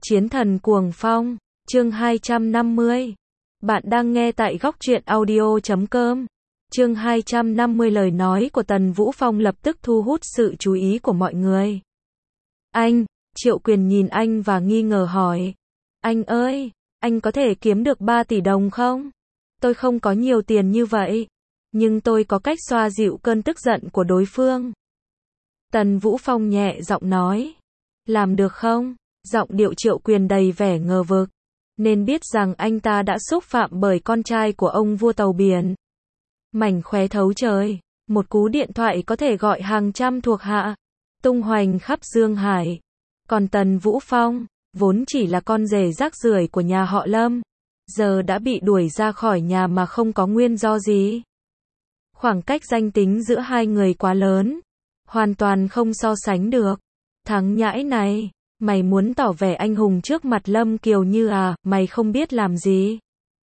Chiến thần cuồng phong, chương 250. Bạn đang nghe tại góc truyện audio.com. Chương 250 lời nói của Tần Vũ Phong lập tức thu hút sự chú ý của mọi người. Anh, Triệu Quyền nhìn anh và nghi ngờ hỏi. Anh ơi, anh có thể kiếm được 3 tỷ đồng không? Tôi không có nhiều tiền như vậy, nhưng tôi có cách xoa dịu cơn tức giận của đối phương. Tần Vũ Phong nhẹ giọng nói. Làm được không? Giọng điệu Triệu Quyền đầy vẻ ngờ vực, nên biết rằng anh ta đã xúc phạm bởi con trai của ông vua tàu biển. Mảnh khóe thấu trời, một cú điện thoại có thể gọi hàng trăm thuộc hạ, tung hoành khắp Dương Hải. Còn Tần Vũ Phong, vốn chỉ là con rể rác rưởi của nhà họ Lâm, giờ đã bị đuổi ra khỏi nhà mà không có nguyên do gì. Khoảng cách danh tính giữa hai người quá lớn, hoàn toàn không so sánh được. Thằng nhãi này, mày muốn tỏ vẻ anh hùng trước mặt Lâm Kiều Như à, mày không biết làm gì.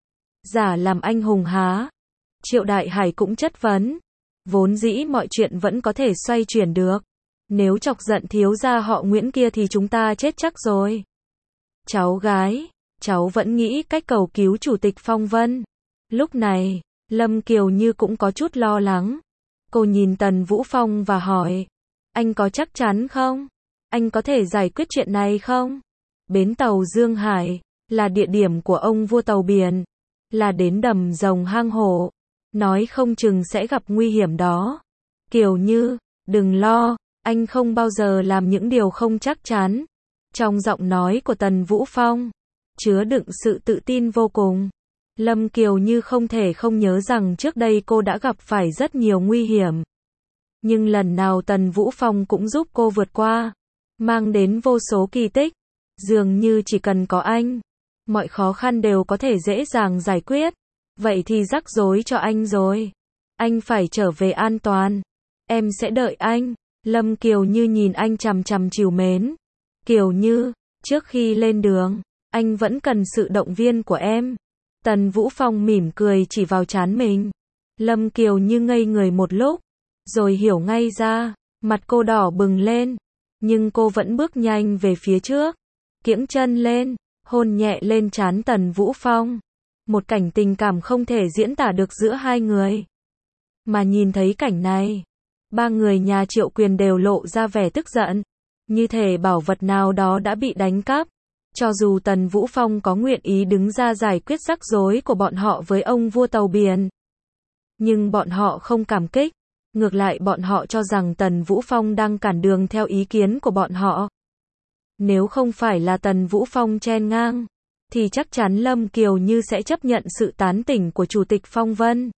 Giả làm anh hùng há? Triệu Đại Hải cũng chất vấn. Vốn dĩ mọi chuyện vẫn có thể xoay chuyển được. Nếu chọc giận thiếu gia họ Nguyễn kia thì chúng ta chết chắc rồi. Cháu gái, cháu vẫn nghĩ cách cầu cứu Chủ tịch Phong Vân. Lúc này, Lâm Kiều Như cũng có chút lo lắng. Cô nhìn Tần Vũ Phong và hỏi. Anh có chắc chắn không? Anh có thể giải quyết chuyện này không? Bến tàu Dương Hải là địa điểm của ông vua tàu biển, là đến đầm rồng hang hổ, nói không chừng sẽ gặp nguy hiểm đó. Kiều Như, đừng lo, anh không bao giờ làm những điều không chắc chắn. Trong giọng nói của Tần Vũ Phong chứa đựng sự tự tin vô cùng. Lâm Kiều Như không thể không nhớ rằng trước đây cô đã gặp phải rất nhiều nguy hiểm, nhưng lần nào Tần Vũ Phong cũng giúp cô vượt qua, mang đến vô số kỳ tích. Dường như chỉ cần có anh, mọi khó khăn đều có thể dễ dàng giải quyết. Vậy thì rắc rối cho anh rồi. Anh phải trở về an toàn. Em sẽ đợi anh. Lâm Kiều Như nhìn anh chằm chằm trìu mến. Kiều Như, trước khi lên đường, anh vẫn cần sự động viên của em. Tần Vũ Phong mỉm cười chỉ vào trán mình. Lâm Kiều Như ngây người một lúc, rồi hiểu ngay ra, mặt cô đỏ bừng lên. Nhưng cô vẫn bước nhanh về phía trước, kiễng chân lên, hôn nhẹ lên trán Tần Vũ Phong. Một cảnh tình cảm không thể diễn tả được giữa hai người. Mà nhìn thấy cảnh này, ba người nhà Triệu Quyền đều lộ ra vẻ tức giận, như thể bảo vật nào đó đã bị đánh cắp. Cho dù Tần Vũ Phong có nguyện ý đứng ra giải quyết rắc rối của bọn họ với ông vua tàu biển, nhưng bọn họ không cảm kích. Ngược lại bọn họ cho rằng Tần Vũ Phong đang cản đường theo ý kiến của bọn họ. Nếu không phải là Tần Vũ Phong chen ngang, thì chắc chắn Lâm Kiều Như sẽ chấp nhận sự tán tỉnh của Chủ tịch Phong Vân.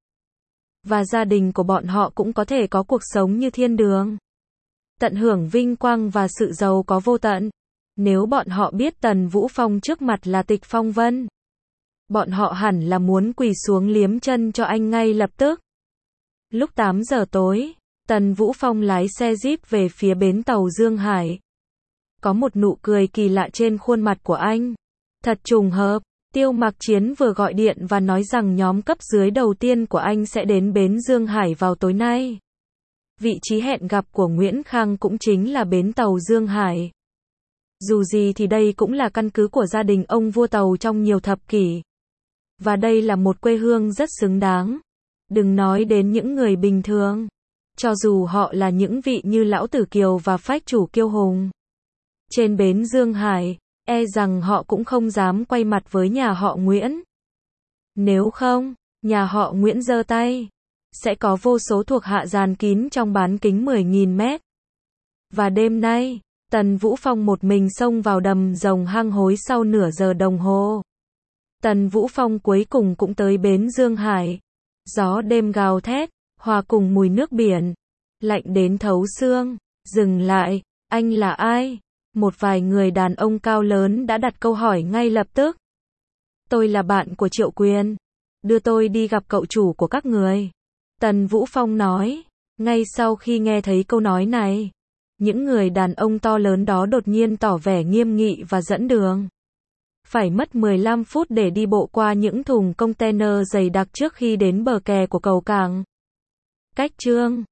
Và gia đình của bọn họ cũng có thể có cuộc sống như thiên đường, tận hưởng vinh quang và sự giàu có vô tận. Nếu bọn họ biết Tần Vũ Phong trước mặt là Tịch Phong Vân, bọn họ hẳn là muốn quỳ xuống liếm chân cho anh ngay lập tức. Lúc 8 giờ tối, Tần Vũ Phong lái xe Jeep về phía bến tàu Dương Hải. Có một nụ cười kỳ lạ trên khuôn mặt của anh. Thật trùng hợp, Tiêu Mặc Chiến vừa gọi điện và nói rằng nhóm cấp dưới đầu tiên của anh sẽ đến bến Dương Hải vào tối nay. Vị trí hẹn gặp của Nguyễn Khang cũng chính là bến tàu Dương Hải. Dù gì thì đây cũng là căn cứ của gia đình ông vua tàu trong nhiều thập kỷ. Và đây là một quê hương rất xứng đáng. Đừng nói đến những người bình thường, cho dù họ là những vị như Lão Tử Kiều và Phách Chủ Kiêu Hùng, trên bến Dương Hải, e rằng họ cũng không dám quay mặt với nhà họ Nguyễn. Nếu không, nhà họ Nguyễn giơ tay, sẽ có vô số thuộc hạ dàn kín trong bán kính 10.000 mét. Và đêm nay, Tần Vũ Phong một mình xông vào đầm rồng hang hối sau nửa giờ đồng hồ. Tần Vũ Phong cuối cùng cũng tới bến Dương Hải. Gió đêm gào thét, hòa cùng mùi nước biển, lạnh đến thấu xương. Dừng lại, anh là ai? Một vài người đàn ông cao lớn đã đặt câu hỏi ngay lập tức. Tôi là bạn của Triệu Quyền. Đưa tôi đi gặp cậu chủ của các người. Tần Vũ Phong nói. Ngay sau khi nghe thấy câu nói này, những người đàn ông to lớn đó đột nhiên tỏ vẻ nghiêm nghị và dẫn đường. Phải mất 15 phút để đi bộ qua những thùng container dày đặc trước khi đến bờ kè của cầu cảng. Cách chương